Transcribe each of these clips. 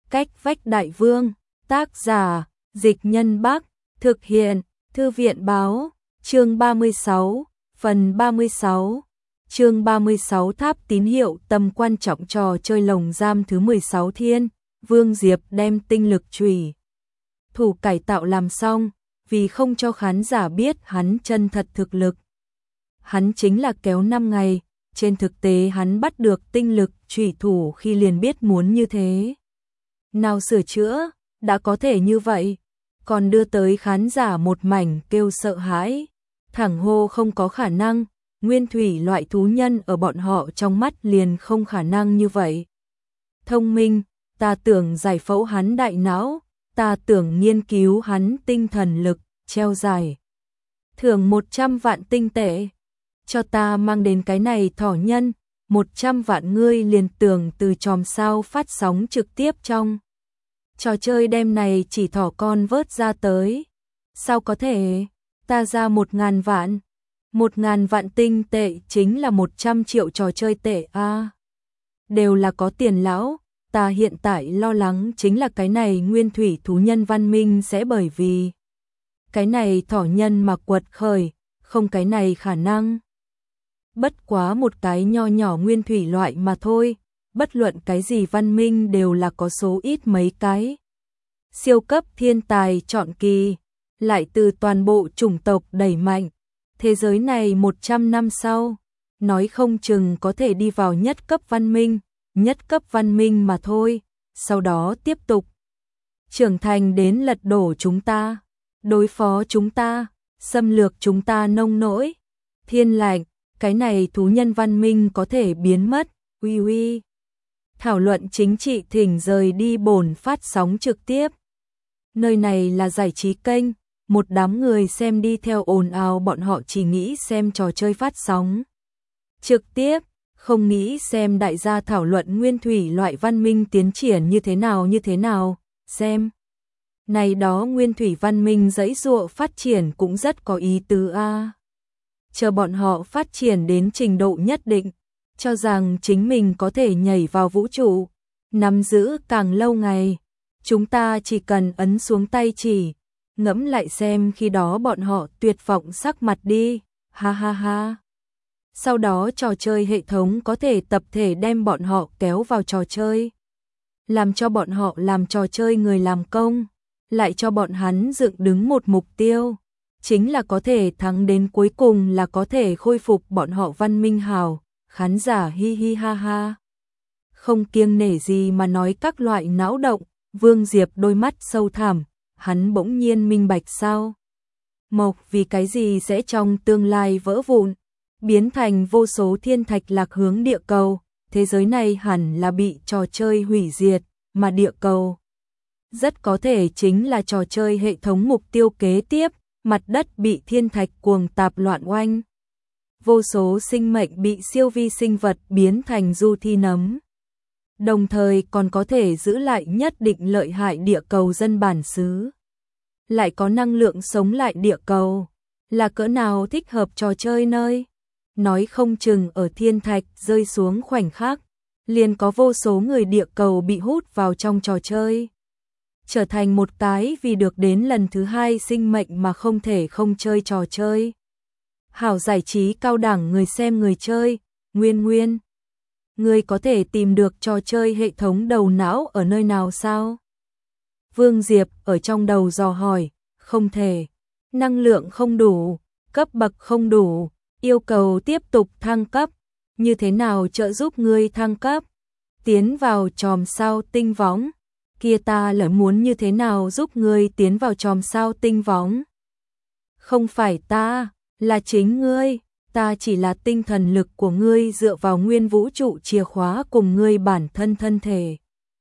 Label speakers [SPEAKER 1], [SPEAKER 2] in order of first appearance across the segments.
[SPEAKER 1] Cách vách đại vương, tác giả, Dịch Nhân Bắc, thực hiện, Thư viện báo, chương 36, phần 36. Chương 36 Tháp tín hiệu tầm quan trọng trò chơi lồng giam thứ 16 thiên, Vương Diệp đem tinh lực chủy thủ cải tạo làm xong, vì không cho khán giả biết hắn chân thật thực lực. Hắn chính là kéo 5 ngày, trên thực tế hắn bắt được tinh lực chủy thủ khi liền biết muốn như thế. Nào sửa chữa, đã có thể như vậy, còn đưa tới khán giả một mảnh kêu sợ hãi, thẳng hô không có khả năng, nguyên thủy loại thú nhân ở bọn họ trong mắt liền không khả năng như vậy. Thông minh, ta tưởng giải phẫu hắn đại não, ta tưởng nghiên cứu hắn tinh thần lực, treo giải thưởng 100 vạn tinh tệ. Cho ta mang đến cái này thỏ nhân, 100 vạn ngươi liền tưởng từ chòm sao phát sóng trực tiếp trong trò chơi đêm này chỉ thỏ con vớt ra tới. Sao có thể, ta ra 1.000 vạn. 1.000 vạn tinh tệ chính là 100 triệu trò chơi tệ a. Đều là có tiền lão, ta hiện tại lo lắng chính là cái này nguyên thủy thú nhân văn minh sẽ bởi vì cái này thỏ nhân mà quật khởi, không cái này khả năng. Bất quá một cái nho nhỏ nguyên thủy loại mà thôi, bất luận cái gì văn minh đều là có số ít mấy cái. Siêu cấp thiên tài chọn kỳ, lại từ toàn bộ chủng tộc đẩy mạnh. Thế giới này 100 năm sau, nói không chừng có thể đi vào nhất cấp văn minh mà thôi, sau đó tiếp tục trưởng thành đến lật đổ chúng ta, đối phó chúng ta, xâm lược chúng ta nông nỗi. Thiên lạnh, cái này thú nhân văn minh có thể biến mất, uy. Thảo luận chính trị thỉnh rời đi bổn phát sóng trực tiếp. Nơi này là giải trí kênh, một đám người xem đi theo ồn ào, bọn họ chỉ nghĩ xem trò chơi phát sóng trực tiếp, không nghĩ xem đại gia thảo luận nguyên thủy loại văn minh tiến triển như thế nào, xem. Này đó nguyên thủy văn minh giãy giụa phát triển cũng rất có ý tứ a. Chờ bọn họ phát triển đến trình độ nhất định, cho rằng chính mình có thể nhảy vào vũ trụ, nắm giữ càng lâu ngày, chúng ta chỉ cần ấn xuống tay chỉ, ngẫm lại xem khi đó bọn họ tuyệt vọng sắc mặt đi, ha ha ha. Sau đó trò chơi hệ thống có thể tập thể đem bọn họ kéo vào trò chơi, làm cho bọn họ làm trò chơi người làm công, lại cho bọn hắn dựng đứng một mục tiêu, chính là có thể thắng đến cuối cùng là có thể khôi phục bọn họ văn minh hào. Khán giả hi hi ha ha, không kiêng nể gì mà nói các loại não động. Vương Diệp đôi mắt sâu thẳm, hắn bỗng nhiên minh bạch sao mộc vì cái gì sẽ trong tương lai vỡ vụn, biến thành vô số thiên thạch lạc hướng địa cầu. Thế giới này hẳn là bị trò chơi hủy diệt, mà địa cầu rất có thể chính là trò chơi hệ thống mục tiêu kế tiếp. Mặt đất bị thiên thạch cuồng tạp loạn oanh, vô số sinh mệnh bị siêu vi sinh vật biến thành du thi nấm, đồng thời còn có thể giữ lại nhất định lợi hại địa cầu dân bản xứ, lại có năng lượng sống lại địa cầu, là cỡ nào thích hợp trò chơi nơi. Nói không chừng ở thiên thạch rơi xuống khoảnh khắc, liền có vô số người địa cầu bị hút vào trong trò chơi, trở thành một cái vì được đến lần thứ hai sinh mệnh mà không thể không chơi trò chơi. Hảo giải trí cao đẳng người xem người chơi, Nguyên. Người có thể tìm được trò chơi hệ thống đầu não ở nơi nào sao? Vương Diệp ở trong đầu dò hỏi, không thể. Năng lượng không đủ, cấp bậc không đủ, yêu cầu tiếp tục thăng cấp. Như thế nào trợ giúp ngươi thăng cấp? Tiến vào chòm sao tinh võng. Kia ta lại muốn như thế nào giúp ngươi tiến vào chòm sao tinh võng? Không phải ta, là chính ngươi, ta chỉ là tinh thần lực của ngươi dựa vào nguyên vũ trụ chìa khóa cùng ngươi bản thân thân thể.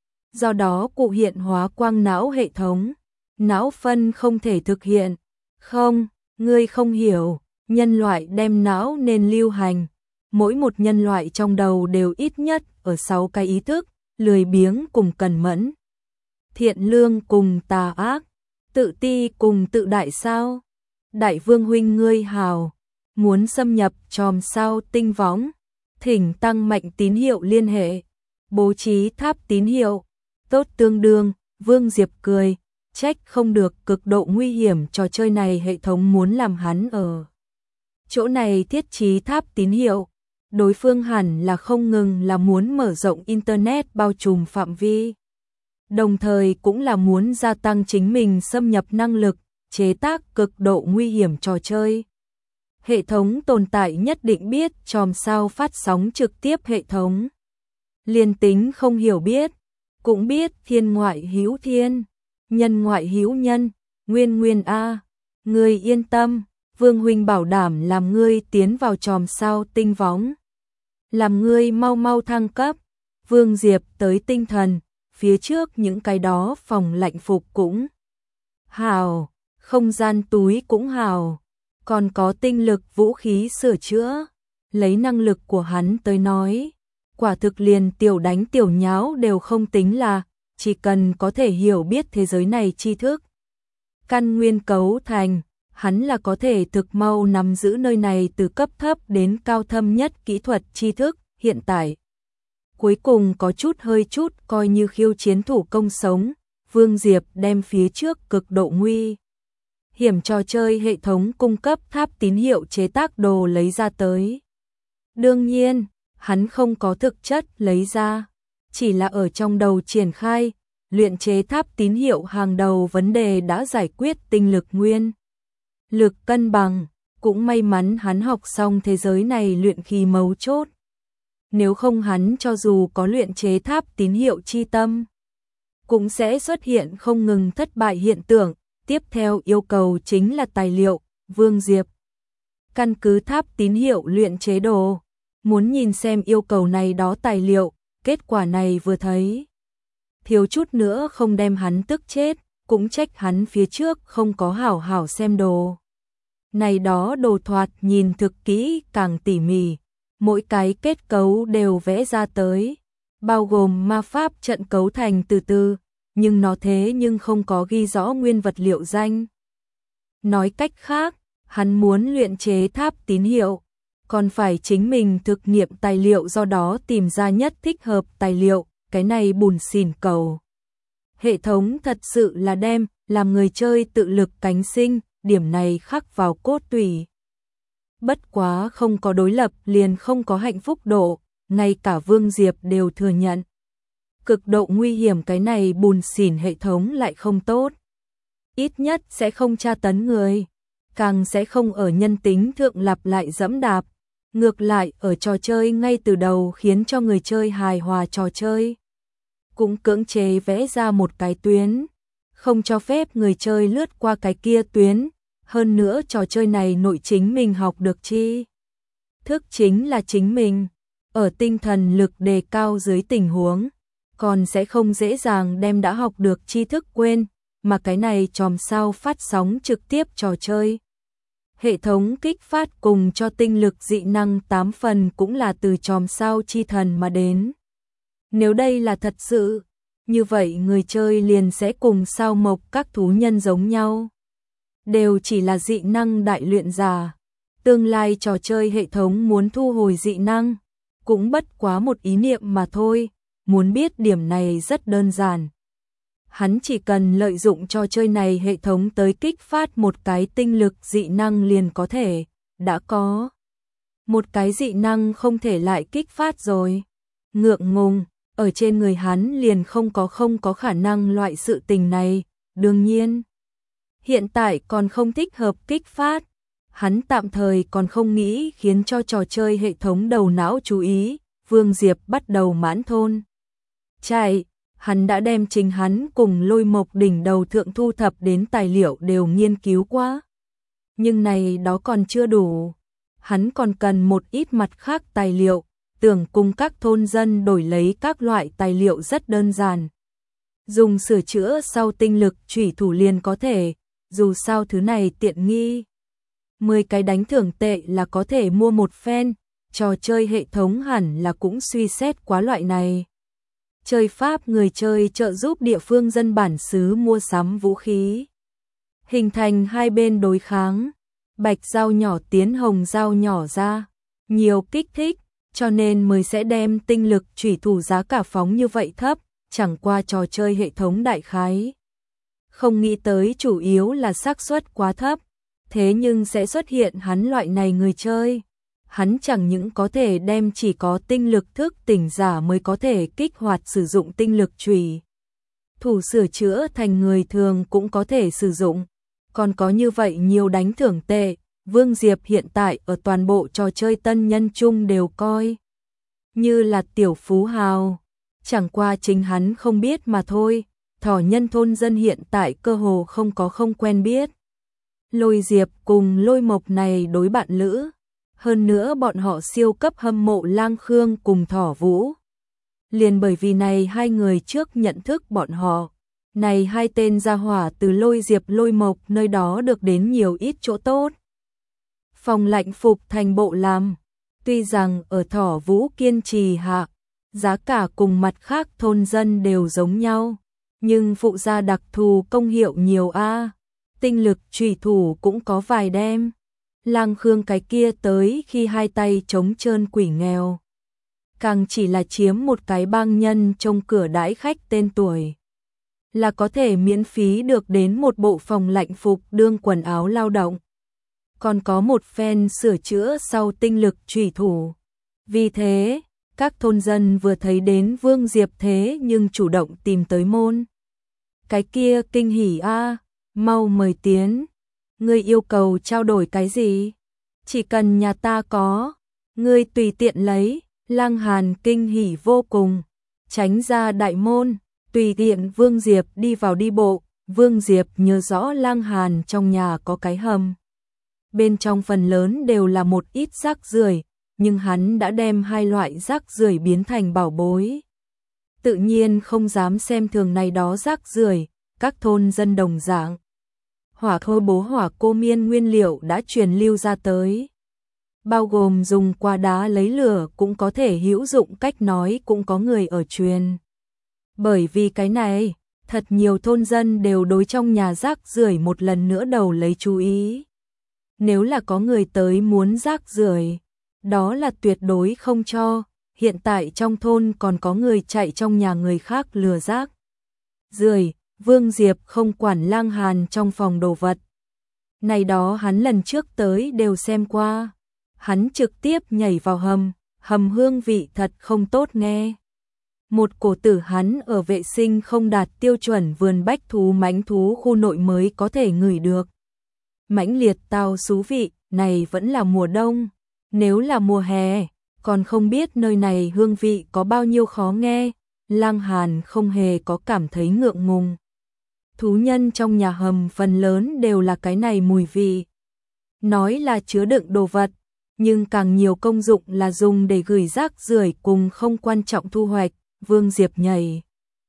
[SPEAKER 1] Do đó cụ hiện hóa quang não hệ thống, não phân không thể thực hiện. Không, ngươi không hiểu, nhân loại đem não nên lưu hành. Mỗi một nhân loại trong đầu đều ít nhất ở 6 cái ý thức, lười biếng cùng cần mẫn, thiện lương cùng tà ác, tự ti cùng tự đại sao? Đại vương huynh ngươi hào, muốn xâm nhập chòm sao tinh võng, thỉnh tăng mạnh tín hiệu liên hệ, bố trí tháp tín hiệu, Tốt tương đương, Vương Diệp cười, trách không được cực độ nguy hiểm trò chơi này hệ thống muốn làm hắn ở chỗ này thiết trí tháp tín hiệu. Đối phương hẳn là không ngừng là muốn mở rộng Internet bao trùm phạm vi. Đồng thời cũng là muốn gia tăng chính mình xâm nhập năng lực, chế tác cực độ nguy hiểm trò chơi. Hệ thống tồn tại nhất định biết chòm sao phát sóng trực tiếp hệ thống. Liên tính không hiểu biết, cũng biết thiên ngoại hữu thiên, nhân ngoại hữu nhân, nguyên nguyên a. Ngươi yên tâm, Vương huynh bảo đảm làm ngươi tiến vào chòm sao tinh võng. Làm ngươi mau mau thăng cấp. Vương Diệp tới tinh thần, phía trước những cái đó phòng lạnh phục cũng hào, không gian túi cũng hào, còn có tinh lực vũ khí sửa chữa. Lấy năng lực của hắn tới nói, quả thực liền tiểu đánh tiểu nháo đều không tính là, chỉ cần có thể hiểu biết thế giới này tri thức. Căn nguyên cấu thành, hắn là có thể thực mau nắm giữ nơi này từ cấp thấp đến cao thâm nhất kỹ thuật tri thức. Hiện tại, cuối cùng có hơi chút coi như khiêu chiến thủ công sống, Vương Diệp đem phía trước cực độ nguy hiểm trò chơi hệ thống cung cấp tháp tín hiệu chế tác đồ lấy ra tới. Đương nhiên, hắn không có thực chất lấy ra, chỉ là ở trong đầu triển khai, luyện chế tháp tín hiệu hàng đầu vấn đề đã giải quyết tinh lực nguyên. Lực cân bằng, cũng may mắn hắn học xong thế giới này luyện khí mấu chốt. Nếu không hắn cho dù có luyện chế tháp tín hiệu chi tâm, cũng sẽ xuất hiện không ngừng thất bại hiện tượng. Tiếp theo yêu cầu chính là tài liệu. Vương Diệp căn cứ tháp tín hiệu luyện chế đồ, muốn nhìn xem yêu cầu này đó tài liệu. Kết quả này vừa thấy, thiếu chút nữa không đem hắn tức chết, cũng trách hắn phía trước không có hảo hảo xem đồ. Này đó đồ thoạt nhìn thực kỹ càng tỉ mỉ, mỗi cái kết cấu đều vẽ ra tới, bao gồm ma pháp trận cấu thành từ từ, nhưng nó thế nhưng không có ghi rõ nguyên vật liệu danh. Nói cách khác, hắn muốn luyện chế tháp tín hiệu, còn phải chính mình thực nghiệm tài liệu, do đó tìm ra nhất thích hợp tài liệu. Cái này bùn xỉn cầu hệ thống thật sự là đem làm người chơi tự lực cánh sinh, điểm này khắc vào cốt tủy. Bất quá không có đối lập liền không có hạnh phúc độ, ngay cả Vương Diệp đều thừa nhận. Cực độ nguy hiểm cái này bùn xỉn hệ thống lại không tốt. Ít nhất sẽ không tra tấn người, càng sẽ không ở nhân tính thượng lặp lại dẫm đạp. Ngược lại ở trò chơi ngay từ đầu khiến cho người chơi hài hòa trò chơi. Cũng cưỡng chế vẽ ra một cái tuyến, không cho phép người chơi lướt qua cái kia tuyến. Hơn nữa trò chơi này nội chính mình học được tri thức chính là chính mình. Ở tinh thần lực đề cao dưới tình huống, còn sẽ không dễ dàng đem đã học được tri thức quên, mà cái này chòm sao phát sóng trực tiếp trò chơi. Hệ thống kích phát cùng cho tinh lực dị năng 8 phần cũng là từ chòm sao chi thần mà đến. Nếu đây là thật sự, như vậy người chơi liền sẽ cùng sao mộc các thú nhân giống nhau. Đều chỉ là dị năng đại luyện giả. Tương lai trò chơi hệ thống muốn thu hồi dị năng, cũng bất quá một ý niệm mà thôi. Muốn biết điểm này rất đơn giản. Hắn chỉ cần lợi dụng trò chơi này hệ thống tới kích phát một cái tinh lực dị năng liền có thể, đã có. Một cái dị năng không thể lại kích phát rồi. Ngượng ngùng, ở trên người hắn liền không có khả năng loại sự tình này, đương nhiên. Hiện tại còn không thích hợp kích phát. Hắn tạm thời còn không nghĩ khiến cho trò chơi hệ thống đầu não chú ý. Vương Diệp bắt đầu mãn thôn chạy. Hắn đã đem chính hắn cùng Lôi Mộc đỉnh đầu thượng thu thập đến tài liệu đều nghiên cứu qua. Nhưng này đó còn chưa đủ. Hắn còn cần một ít mặt khác tài liệu, tưởng cùng các thôn dân đổi lấy các loại tài liệu rất đơn giản. Dùng sửa chữa sau tinh lực chủy thủ liền có thể, dù sao thứ này tiện nghi. 10 cái đánh thưởng tệ là có thể mua một phen, trò chơi hệ thống hẳn là cũng suy xét quá loại này. Chơi pháp người chơi trợ giúp địa phương dân bản xứ mua sắm vũ khí. Hình thành hai bên đối kháng, bạch dao nhỏ tiến hồng dao nhỏ ra, nhiều kích thích, cho nên mới sẽ đem tinh lực chủy thủ giá cả phóng như vậy thấp, chẳng qua trò chơi hệ thống đại khái. Không nghĩ tới chủ yếu là xác suất quá thấp, thế nhưng sẽ xuất hiện hắn loại này người chơi. Hắn chẳng những có thể đem chỉ có tinh lực thức tỉnh giả mới có thể kích hoạt sử dụng tinh lực chùy. Thủ sửa chữa thành người thường cũng có thể sử dụng. Còn có như vậy nhiều đánh thưởng tệ, Vương Diệp hiện tại ở toàn bộ trò chơi tân nhân chung đều coi như là tiểu phú hào. Chẳng qua chính hắn không biết mà thôi, thỏ nhân thôn dân hiện tại cơ hồ không quen biết. Lôi Diệp cùng Lôi Mộc này đối bạn lữ, hơn nữa bọn họ siêu cấp hâm mộ Lang Khương cùng Thỏ Vũ. Liền bởi vì này hai người trước nhận thức bọn họ, này hai tên gia hỏa từ Lôi Diệp Lôi Mộc nơi đó được đến nhiều ít chỗ tốt. Phòng lạnh phục thành bộ làm, tuy rằng ở Thỏ Vũ kiên trì hạ, giá cả cùng mặt khác thôn dân đều giống nhau, nhưng phụ gia đặc thù công hiệu nhiều a. Tinh lực chủy thủ cũng có vài đem. Lang Khương cái kia tới khi hai tay trống trơn quỷ nghèo. Càng chỉ là chiếm một cái bang nhân trong cửa đãi khách tên tuổi. Là có thể miễn phí được đến một bộ phòng lạnh phục đương quần áo lao động. Còn có một phen sửa chữa sau tinh lực chủy thủ. Vì thế, các thôn dân vừa thấy đến Vương Diệp thế nhưng chủ động tìm tới môn. Cái kia kinh hỉ a, mau mời tiến. Ngươi yêu cầu trao đổi cái gì? Chỉ cần nhà ta có, ngươi tùy tiện lấy. Lang Hàn kinh hỉ vô cùng, tránh ra đại môn, tùy tiện Vương Diệp đi vào đi bộ. Vương Diệp nhớ rõ Lang Hàn trong nhà có cái hầm. Bên trong phần lớn đều là một ít rác rưởi, nhưng hắn đã đem hai loại rác rưởi biến thành bảo bối. Tự nhiên không dám xem thường này đó rác rưởi, các thôn dân đồng dạng. Hỏa khôi bố hỏa cô miên nguyên liệu đã truyền lưu ra tới. Bao gồm dùng qua đá lấy lửa cũng có thể hữu dụng cách nói cũng có người ở truyền. Bởi vì cái này, thật nhiều thôn dân đều đối trong nhà rác rưởi một lần nữa đầu lấy chú ý. Nếu là có người tới muốn rác rưởi, đó là tuyệt đối không cho. Hiện tại trong thôn còn có người chạy trong nhà người khác lừa rác rưởi. Vương Diệp không quản Lang Hàn trong phòng đồ vật. Này đó hắn lần trước tới đều xem qua. Hắn trực tiếp nhảy vào hầm hương vị thật không tốt nghe. Một cổ tử hắn ở vệ sinh không đạt tiêu chuẩn vườn bách thú mãnh thú khu nội mới có thể ngửi được. Mãnh liệt tao xú vị, này vẫn là mùa đông. Nếu là mùa hè, còn không biết nơi này hương vị có bao nhiêu khó nghe. Lang Hàn không hề có cảm thấy ngượng ngùng. Thú nhân trong nhà hầm phần lớn đều là cái này mùi vị. Nói là chứa đựng đồ vật, nhưng càng nhiều công dụng là dùng để gửi rác rưởi cùng không quan trọng thu hoạch. Vương Diệp nhảy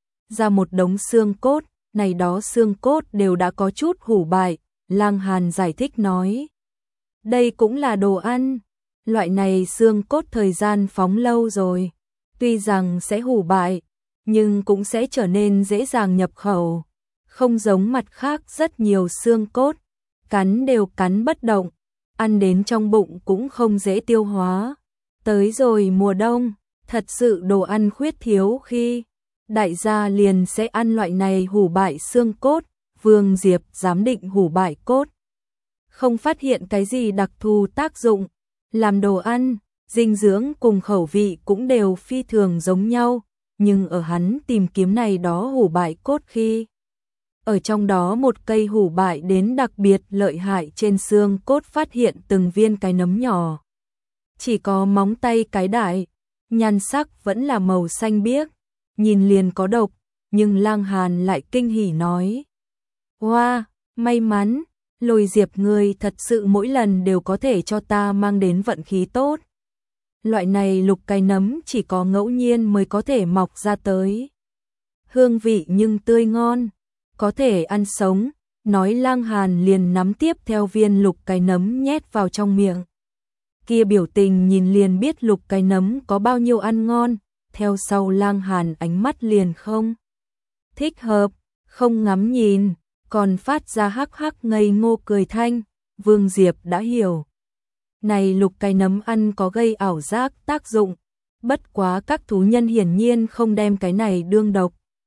[SPEAKER 1] ra một đống xương cốt, này đó xương cốt đều đã có chút hủ bại. Lang Hàn giải thích nói, đây cũng là đồ ăn, loại này xương cốt thời gian phóng lâu rồi, tuy rằng sẽ hủ bại, nhưng cũng sẽ trở nên dễ dàng nhập khẩu, không giống mặt khác rất nhiều xương cốt, cắn đều cắn bất động, ăn đến trong bụng cũng không dễ tiêu hóa. Tới rồi mùa đông, thật sự đồ ăn khuyết thiếu khi đại gia liền sẽ ăn loại này hủ bại xương cốt. Vương Diệp giám định hủ bại cốt, không phát hiện cái gì đặc thù tác dụng, làm đồ ăn, dinh dưỡng cùng khẩu vị cũng đều phi thường giống nhau, nhưng ở hắn tìm kiếm này đó hủ bại cốt khi ở trong đó một cây hủ bại đến đặc biệt lợi hại trên xương cốt phát hiện từng viên cái nấm nhỏ. Chỉ có móng tay cái đại, nhan sắc vẫn là màu xanh biếc, nhìn liền có độc, nhưng Lang Hàn lại kinh hỉ nói. Wow, may mắn, Lôi Diệp ngươi thật sự mỗi lần đều có thể cho ta mang đến vận khí tốt. Loại này lục cái nấm chỉ có ngẫu nhiên mới có thể mọc ra tới. Hương vị nhưng tươi ngon, có thể ăn sống, nói Lang Hàn liền nắm tiếp theo viên lục cái nấm nhét vào trong miệng. Kia biểu tình nhìn liền biết lục cái nấm có bao nhiêu ăn ngon, theo sau Lang Hàn ánh mắt liền không thích hợp, không ngắm nhìn, còn phát ra hắc hắc ngây ngô cười thanh. Vương Diệp đã hiểu. Này lục cái nấm ăn có gây ảo giác tác dụng, bất quá các thú nhân hiển nhiên không đem cái này đương độc,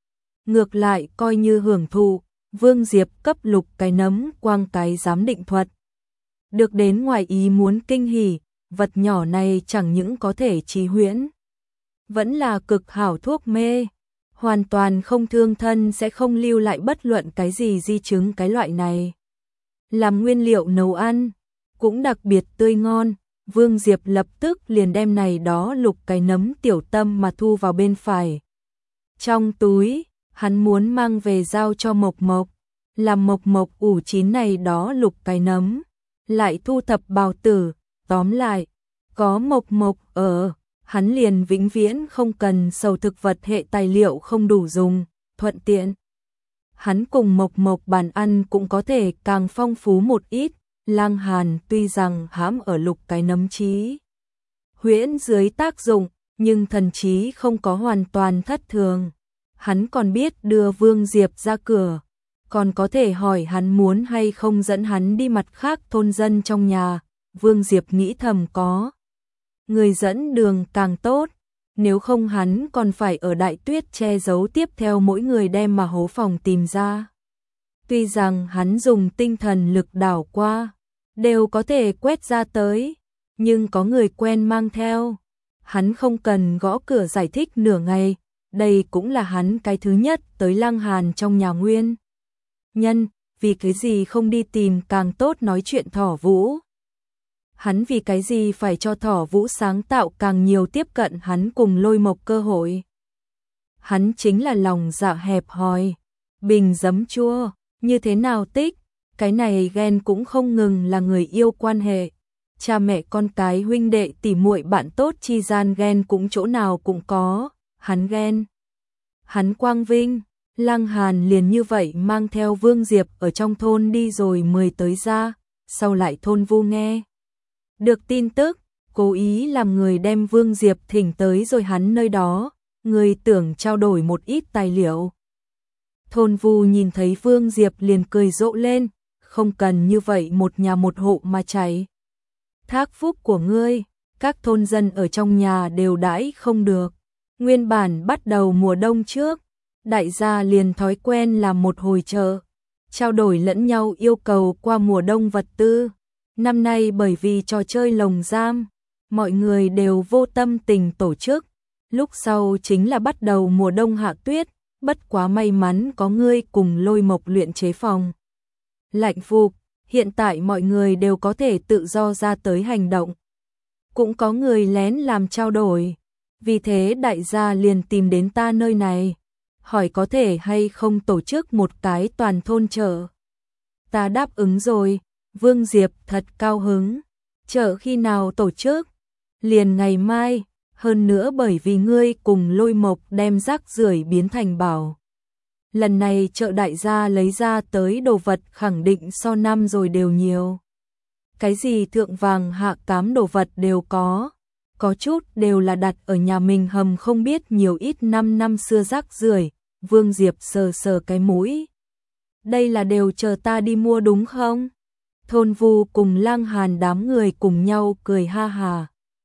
[SPEAKER 1] ngược lại coi như hưởng thụ, Vương Diệp cấp Lục cái nấm quang cái giám định thuật. Được đến ngoài ý muốn kinh hỉ, vật nhỏ này chẳng những có thể trì huyễn, vẫn là cực hảo thuốc mê, hoàn toàn không thương thân, sẽ không lưu lại bất luận cái gì di chứng cái loại này. Làm nguyên liệu nấu ăn, cũng đặc biệt tươi ngon, Vương Diệp lập tức liền đem này đó Lục cái nấm tiểu tâm mà thu vào bên phải. Trong túi, hắn muốn mang về giao cho Mộc Mộc, làm Mộc Mộc ủ chín này đó Lục cái nấm, lại thu thập bào tử, tóm lại, có Mộc Mộc ở, hắn liền vĩnh viễn không cần sầu thực vật hệ tài liệu không đủ dùng, thuận tiện. Hắn cùng Mộc Mộc bàn ăn cũng có thể càng phong phú một ít, Lăng Hàn tuy rằng hãm ở Lục cái nấm trí huyễn dưới tác dụng, nhưng thần trí không có hoàn toàn thất thường. Hắn còn biết đưa Vương Diệp ra cửa, còn có thể hỏi hắn muốn hay không dẫn hắn đi mặt khác thôn dân trong nhà. Vương Diệp nghĩ thầm có người dẫn đường càng tốt, nếu không hắn còn phải ở Đại Tuyết che giấu tiếp theo mỗi người đem mà hố phòng tìm ra. Tuy rằng hắn dùng tinh thần lực đảo qua, đều có thể quét ra tới, nhưng có người quen mang theo, hắn không cần gõ cửa giải thích nửa ngày, đây cũng là hắn cái thứ nhất tới Lăng Hàn trong nhà nguyên nhân, vì cái gì không đi tìm càng tốt nói chuyện Thỏ Vũ. Hắn vì cái gì phải cho Thỏ Vũ sáng tạo càng nhiều tiếp cận hắn cùng Lôi Mộc cơ hội. Hắn chính là lòng dạ hẹp hòi, bình giấm chua, như thế nào tích, cái này ghen cũng không ngừng là người yêu quan hệ. Cha mẹ con cái huynh đệ tỉ muội bạn tốt chi gian ghen cũng chỗ nào cũng có, hắn ghen. Hắn quang vinh, Lăng Hàn liền như vậy mang theo Vương Diệp ở trong thôn đi rồi 10 tới ra, sau lại thôn Vu nghe được tin tức, cố ý làm người đem Vương Diệp thỉnh tới rồi hắn nơi đó, người tưởng trao đổi một ít tài liệu. Thôn Vu nhìn thấy Vương Diệp liền cười rộ lên, không cần như vậy một nhà một hộ mà chạy. Thác phúc của ngươi, các thôn dân ở trong nhà đều đãi không được. Nguyên bản bắt đầu mùa đông trước, đại gia liền thói quen làm một hồi chợ, trao đổi lẫn nhau yêu cầu qua mùa đông vật tư. Năm nay bởi vì trò chơi lồng giam, mọi người đều vô tâm tình tổ chức, lúc sau chính là bắt đầu mùa đông hạ tuyết, bất quá may mắn có ngươi cùng Lôi Mộc luyện chế phòng lạnh phục, hiện tại mọi người đều có thể tự do ra tới hành động. Cũng có người lén làm trao đổi, vì thế đại gia liền tìm đến ta nơi này, hỏi có thể hay không tổ chức một cái toàn thôn chợ. Ta đáp ứng rồi, Vương Diệp thật cao hứng, chợ khi nào tổ chức? Liền ngày mai, hơn nữa bởi vì ngươi cùng Lôi Mộc đem rác rưởi biến thành bảo. Lần này chợ đại gia lấy ra tới đồ vật khẳng định so năm rồi đều nhiều. Cái gì thượng vàng hạ cám đồ vật đều có chút đều là đặt ở nhà mình hầm không biết nhiều ít 5 năm xưa rác rưởi. Vương Diệp sờ sờ cái mũi. Đây là đều chờ ta đi mua đúng không? Thôn Vu cùng Lăng Hàn đám người cùng nhau cười ha hà.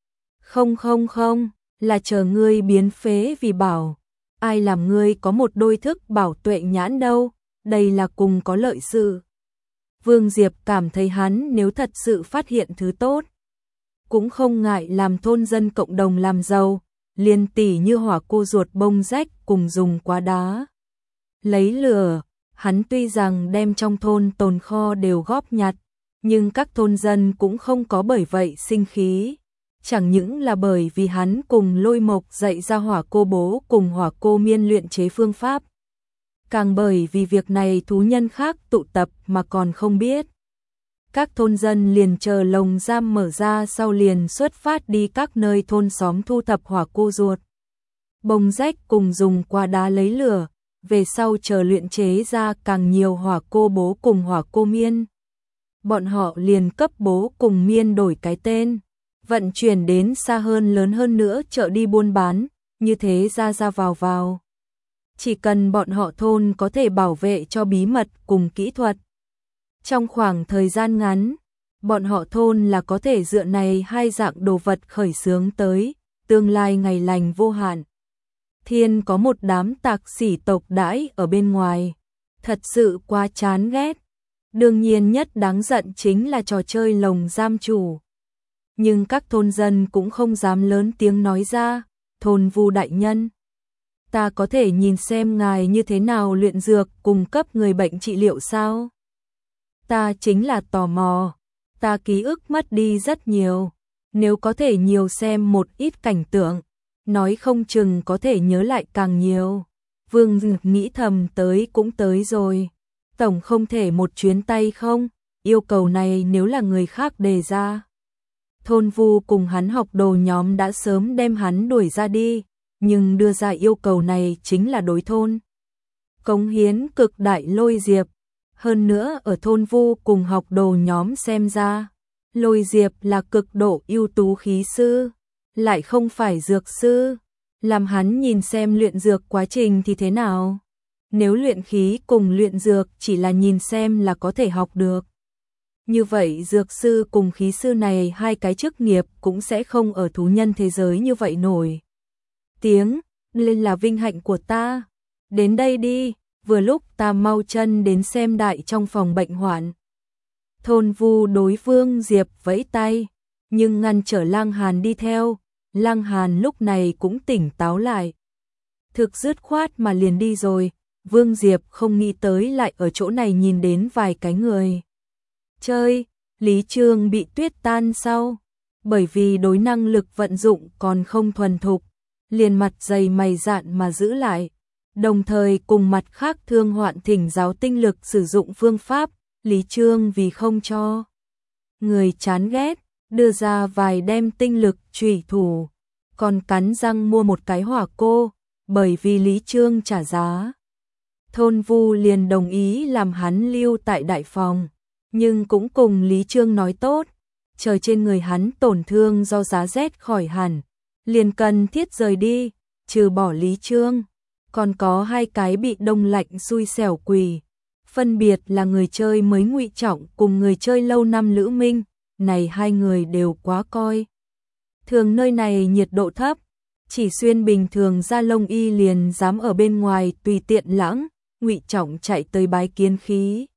[SPEAKER 1] Không, là chờ ngươi biến phế vì bảo. Ai làm ngươi có một đôi thức bảo tuệ nhãn đâu, đây là cùng có lợi sự. Vương Diệp cảm thấy hắn nếu thật sự phát hiện thứ tốt, cũng không ngại làm thôn dân cộng đồng làm giàu, liền tỉ như hỏa cô ruột bông rách cùng dùng quá đá. Lấy lửa, hắn tuy rằng đem trong thôn tồn kho đều góp nhặt, nhưng các thôn dân cũng không có bởi vậy sinh khí. Chẳng những là bởi vì hắn cùng Lôi Mộc dạy ra hỏa cô bố cùng hỏa cô miên luyện chế phương pháp. Càng bởi vì việc này thú nhân khác tụ tập mà còn không biết. Các thôn dân liền chờ lồng giam mở ra sau liền xuất phát đi các nơi thôn xóm thu thập hỏa cô ruột. Bông rách cùng dùng qua đá lấy lửa, về sau chờ luyện chế ra càng nhiều hỏa cô bố cùng hỏa cô miên. Bọn họ liền cấp bố cùng miên đổi cái tên, vận chuyển đến xa hơn lớn hơn nữa chợ đi buôn bán, như thế ra vào. Chỉ cần bọn họ thôn có thể bảo vệ cho bí mật cùng kỹ thuật. Trong khoảng thời gian ngắn, bọn họ thôn là có thể dựa này hai dạng đồ vật khởi xướng tới, tương lai ngày lành vô hạn. Thiên có một đám tạc sỉ tộc đãi ở bên ngoài, thật sự quá chán ghét. Đương nhiên nhất đáng giận chính là trò chơi lồng giam chủ. Nhưng các thôn dân cũng không dám lớn tiếng nói ra, thôn Vu đại nhân. Ta có thể nhìn xem ngài như thế nào luyện dược cung cấp người bệnh trị liệu sao? Ta chính là tò mò, ta ký ức mất đi rất nhiều, nếu có thể nhiều xem một ít cảnh tượng, nói không chừng có thể nhớ lại càng nhiều. Vương Dực nghĩ thầm tới cũng tới rồi, tổng không thể một chuyến tay không, yêu cầu này nếu là người khác đề ra. Thôn Vu cùng hắn học đồ nhóm đã sớm đem hắn đuổi ra đi, nhưng đưa ra yêu cầu này chính là đối thôn cống hiến cực đại Lôi Diệp. Hơn nữa ở thôn Vu cùng học đồ nhóm xem ra, Lôi Diệp là cực độ ưu tú khí sư, lại không phải dược sư. Làm hắn nhìn xem luyện dược quá trình thì thế nào. Nếu luyện khí cùng luyện dược chỉ là nhìn xem là có thể học được, như vậy dược sư cùng khí sư này hai cái chức nghiệp cũng sẽ không ở thú nhân thế giới như vậy nổi tiếng, lên là vinh hạnh của ta. Đến đây đi, vừa lúc ta mau chân đến xem đại trong phòng bệnh hoạn. Thôn Vu đối Vương Diệp vẫy tay, nhưng ngăn trở Lăng Hàn đi theo. Lăng Hàn lúc này cũng tỉnh táo lại, thực dứt khoát mà liền đi rồi. Vương Diệp không nghĩ tới lại ở chỗ này nhìn đến vài cái người chơi. Lý Trương bị tuyết tan sau, bởi vì đối năng lực vận dụng còn không thuần thục, liền mặt dày mày dạn mà giữ lại, đồng thời cùng mặt khác thương hoạn thỉnh giáo tinh lực sử dụng phương pháp. Lý Trương vì không cho người chán ghét, đưa ra vài đem tinh lực trùy thủ, còn cắn răng mua một cái hỏa cô, bởi vì Lý Trương trả giá. Thôn Vu liền đồng ý làm hắn lưu tại đại phòng, nhưng cũng cùng Lý Trương nói tốt, chờ trên người hắn tổn thương do giá rét khỏi hẳn, liền cần thiết rời đi. Trừ bỏ Lý Trương, còn có hai cái bị đông lạnh xui xẻo quỷ, phân biệt là người chơi mới Ngụy Trọng cùng người chơi lâu năm Lữ Minh. Này hai người đều quá coi thường nơi này nhiệt độ thấp, chỉ xuyên bình thường da lông y liền dám ở bên ngoài tùy tiện lãng. Ngụy Trọng chạy tới bái kiến khí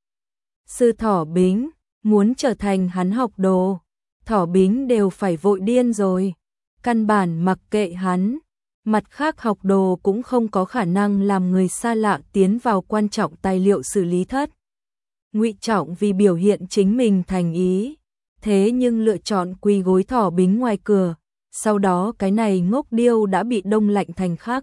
[SPEAKER 1] sư Thỏ Bính, muốn trở thành hắn học đồ. Thỏ Bính đều phải vội điên rồi, căn bản mặc kệ hắn. Mặt khác học đồ cũng không có khả năng làm người xa lạ tiến vào quan trọng tài liệu xử lý thất. Ngụy Trọng vì biểu hiện chính mình thành ý, thế nhưng lựa chọn quỳ gối Thỏ Bính ngoài cửa. Sau đó cái này ngốc điêu đã bị đông lạnh thành khắc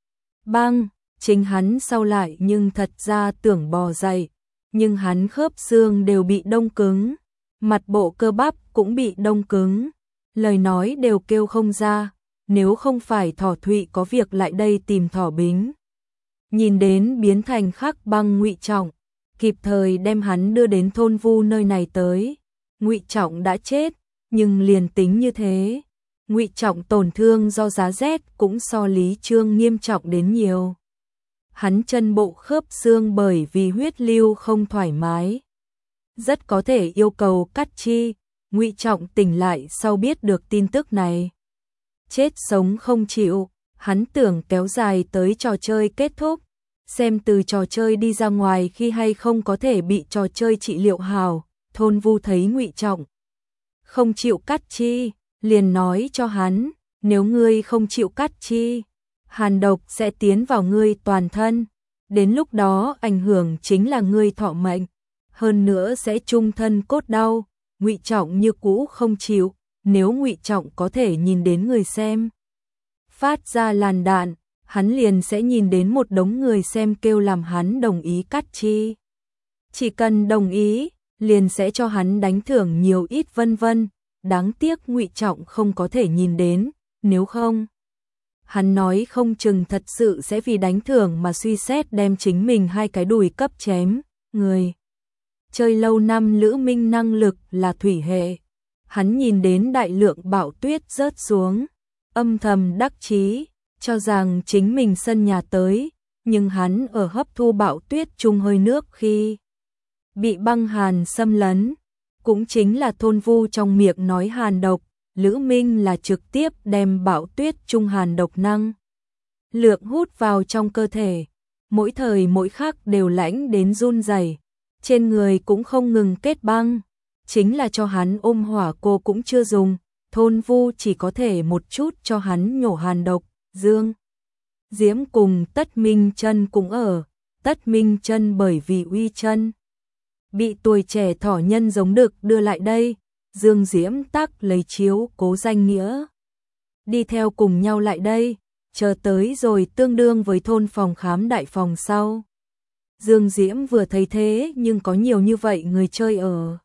[SPEAKER 1] băng. Chính hắn sau lại nhưng thật ra tưởng bò dậy, nhưng hắn khớp xương đều bị đông cứng, mặt bộ cơ bắp cũng bị đông cứng, lời nói đều kêu không ra. Nếu không phải Thỏ Thụy có việc lại đây tìm Thỏ Bính, nhìn đến biến thành khắc băng Ngụy Trọng, kịp thời đem hắn đưa đến thôn Vu nơi này tới, Ngụy Trọng đã chết. Nhưng liền tính như thế, Ngụy Trọng tổn thương do giá rét cũng so Lý Trương nghiêm trọng đến nhiều. Hắn chân bộ khớp xương bởi vì huyết lưu không thoải mái, rất có thể yêu cầu cắt chi. Ngụy Trọng tỉnh lại sau biết được tin tức này, chết sống không chịu, hắn tưởng kéo dài tới trò chơi kết thúc, xem từ trò chơi đi ra ngoài khi hay không có thể bị trò chơi trị liệu hào. Thôn Vu thấy Ngụy Trọng không chịu cắt chi, liền nói cho hắn, nếu ngươi không chịu cắt chi, hàn độc sẽ tiến vào ngươi toàn thân, đến lúc đó ảnh hưởng chính là ngươi thọ mệnh, hơn nữa sẽ chung thân cốt đau. Ngụy Trọng như cũ không chịu, nếu Ngụy Trọng có thể nhìn đến người xem phát ra làn đạn, hắn liền sẽ nhìn đến một đống người xem kêu làm hắn đồng ý cắt chi. Chỉ cần đồng ý, liền sẽ cho hắn đánh thưởng nhiều ít vân vân. Đáng tiếc Ngụy Trọng không có thể nhìn đến, nếu không, hắn nói không chừng thật sự sẽ vì đánh thưởng mà suy xét đem chính mình hai cái đùi cấp chém. Người chơi lâu năm Lữ Minh năng lực là thủy hệ, hắn nhìn đến đại lượng bão tuyết rớt xuống, âm thầm đắc chí, cho rằng chính mình sân nhà tới, nhưng hắn ở hấp thu bão tuyết chung hơi nước khi bị băng hàn xâm lấn, cũng chính là thôn Vu trong miệng nói hàn độc, Lữ Minh là trực tiếp đem bão tuyết chung hàn độc năng lượng hút vào trong cơ thể, mỗi thời mỗi khắc đều lạnh đến run rẩy, trên người cũng không ngừng kết băng, chính là cho hắn ôm hỏa cô cũng chưa dùng, Thôn Vu chỉ có thể một chút cho hắn nhổ hàn độc. Dương Diễm cùng Tất Minh Chân cũng ở, Tất Minh Chân bởi vì uy chân bị tuổi trẻ thỏ nhân giống đực đưa lại đây, Dương Diễm tắc lấy chiếu cố danh nghĩa đi theo cùng nhau lại đây, chờ tới rồi tương đương với thôn phòng khám đại phòng sau. Dương Diễm vừa thấy thế nhưng có nhiều như vậy người chơi ở,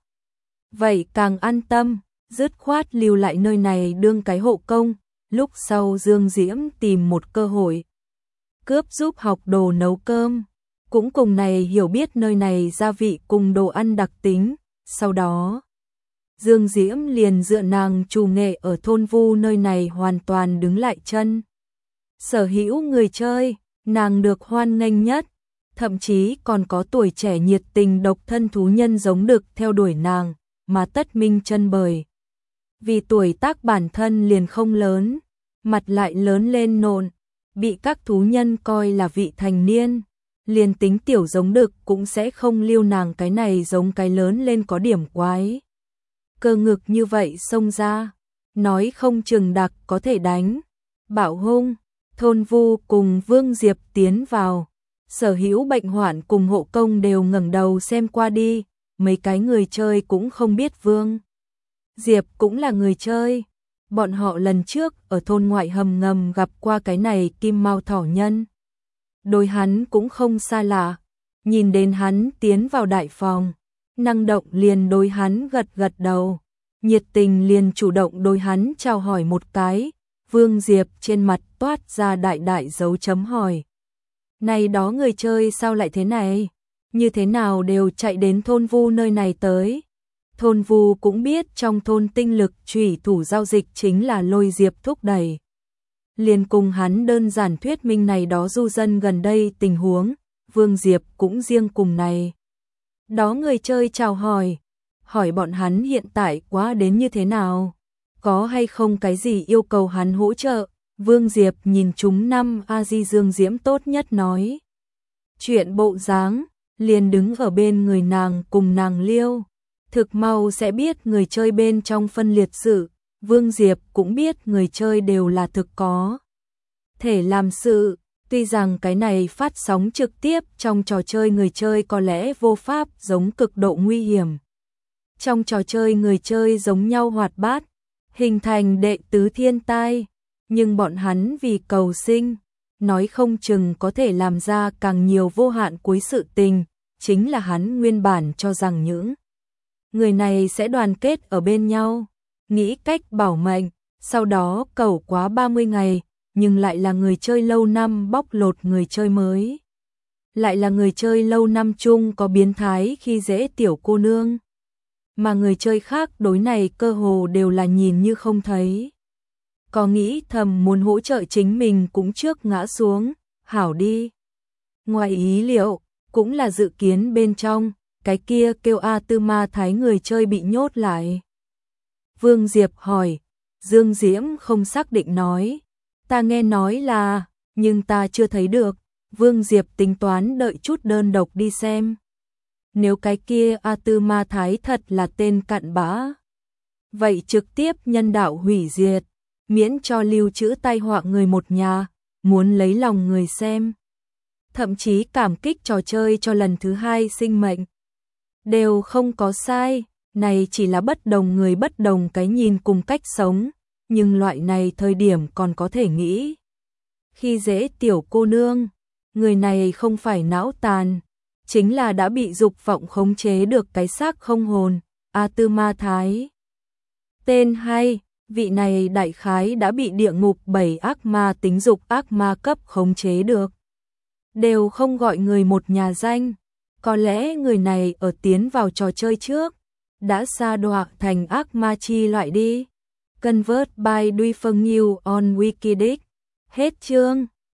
[SPEAKER 1] vậy càng an tâm, dứt khoát lưu lại nơi này đương cái hộ công. Lúc sau Dương Diễm tìm một cơ hội cướp giúp học đồ nấu cơm, cũng cùng này hiểu biết nơi này gia vị cùng đồ ăn đặc tính. Sau đó Dương Diễm liền dựa nàng trù nghệ ở Thôn Vu nơi này hoàn toàn đứng lại chân. Sở hữu người chơi, nàng được hoan nghênh nhất, thậm chí còn có tuổi trẻ nhiệt tình độc thân thú nhân giống đực theo đuổi nàng, mà Tất Minh Chân bởi vì tuổi tác bản thân liền không lớn, mặt lại lớn lên nộn, bị các thú nhân coi là vị thành niên, liền tính tiểu giống đực cũng sẽ không lưu nàng cái này giống cái lớn lên có điểm quái. Cơ ngực như vậy xông ra, nói không chừng đặc có thể đánh, bạo hung. Thôn Vu cùng Vương Diệp tiến vào, sở hữu bệnh hoạn cùng hộ công đều ngẩng đầu xem qua đi, mấy cái người chơi cũng không biết Vương Diệp cũng là người chơi, bọn họ lần trước ở thôn ngoại hầm ngầm gặp qua cái này kim mao thỏ nhân. Đối hắn cũng không xa lạ, nhìn đến hắn tiến vào đại phòng, năng động liền đối hắn gật gật đầu, nhiệt tình liền chủ động đối hắn chào hỏi một cái. Vương Diệp trên mặt toát ra đại đại dấu chấm hỏi. Này đó người chơi sao lại thế này? Như thế nào đều chạy đến Thôn Vu nơi này tới? Thôn Vu cũng biết trong thôn tinh lực chủy thủ giao dịch chính là Lôi Diệp thúc đẩy. Liền cùng hắn đơn giản thuyết minh này đó du dân gần đây tình huống, Vương Diệp cũng riêng cùng này. Đó người chơi chào hỏi bọn hắn hiện tại quá đến như thế nào? Có hay không cái gì yêu cầu hắn hỗ trợ? Vương Diệp nhìn chúng năm A Di Dương Diễm tốt nhất nói. Chuyện bộ dáng, liền đứng ở bên người nàng cùng nàng liêu. Thực mau sẽ biết người chơi bên trong phân liệt sự, Vương Diệp cũng biết người chơi đều là thực có thể làm sự, tuy rằng cái này phát sóng trực tiếp trong trò chơi người chơi có lẽ vô pháp giống cực độ nguy hiểm. Trong trò chơi người chơi giống nhau hoạt bát, hình thành đệ tứ thiên tai, nhưng bọn hắn vì cầu sinh, nói không chừng có thể làm ra càng nhiều vô hạn cuối sự tình, chính là hắn nguyên bản cho rằng những người này sẽ đoàn kết ở bên nhau, nghĩ cách bảo mệnh, sau đó cầu quá 30 ngày, nhưng lại là người chơi lâu năm bóc lột người chơi mới. Lại là người chơi lâu năm chung có biến thái khi dễ tiểu cô nương. Mà người chơi khác đối này cơ hồ đều là nhìn như không thấy. Có nghĩ thầm muốn hỗ trợ chính mình cũng trước ngã xuống, hảo đi. Ngoài ý liệu, cũng là dự kiến bên trong, cái kia kêu A Tư Ma Thái người chơi bị nhốt lại. Vương Diệp hỏi, Dương Diễm không xác định nói, ta nghe nói là, nhưng ta chưa thấy được. Vương Diệp tính toán đợi chút đơn độc đi xem. Nếu cái kia A Tư Ma Thái thật là tên cặn bã, vậy trực tiếp nhân đạo hủy diệt, miễn cho lưu trữ tai họa người một nhà, muốn lấy lòng người xem. Thậm chí cảm kích trò chơi cho lần thứ 2 sinh mệnh. Đều không có sai, này chỉ là bất đồng người bất đồng cái nhìn cùng cách sống, nhưng loại này thời điểm còn có thể nghĩ. Khi dễ tiểu cô nương, người này không phải não tàn, chính là đã bị dục vọng khống chế được cái xác không hồn, A Tư Ma Thái. Tên hay, vị này đại khái đã bị địa ngục 7 ác ma tính dục ác ma cấp khống chế được. Đều không gọi người một nhà danh, có lẽ người này ở tiến vào trò chơi trước, đã sa đọa thành ác ma chi loại đi. Convert by Duy Phân New on Wikidic. Hết chương.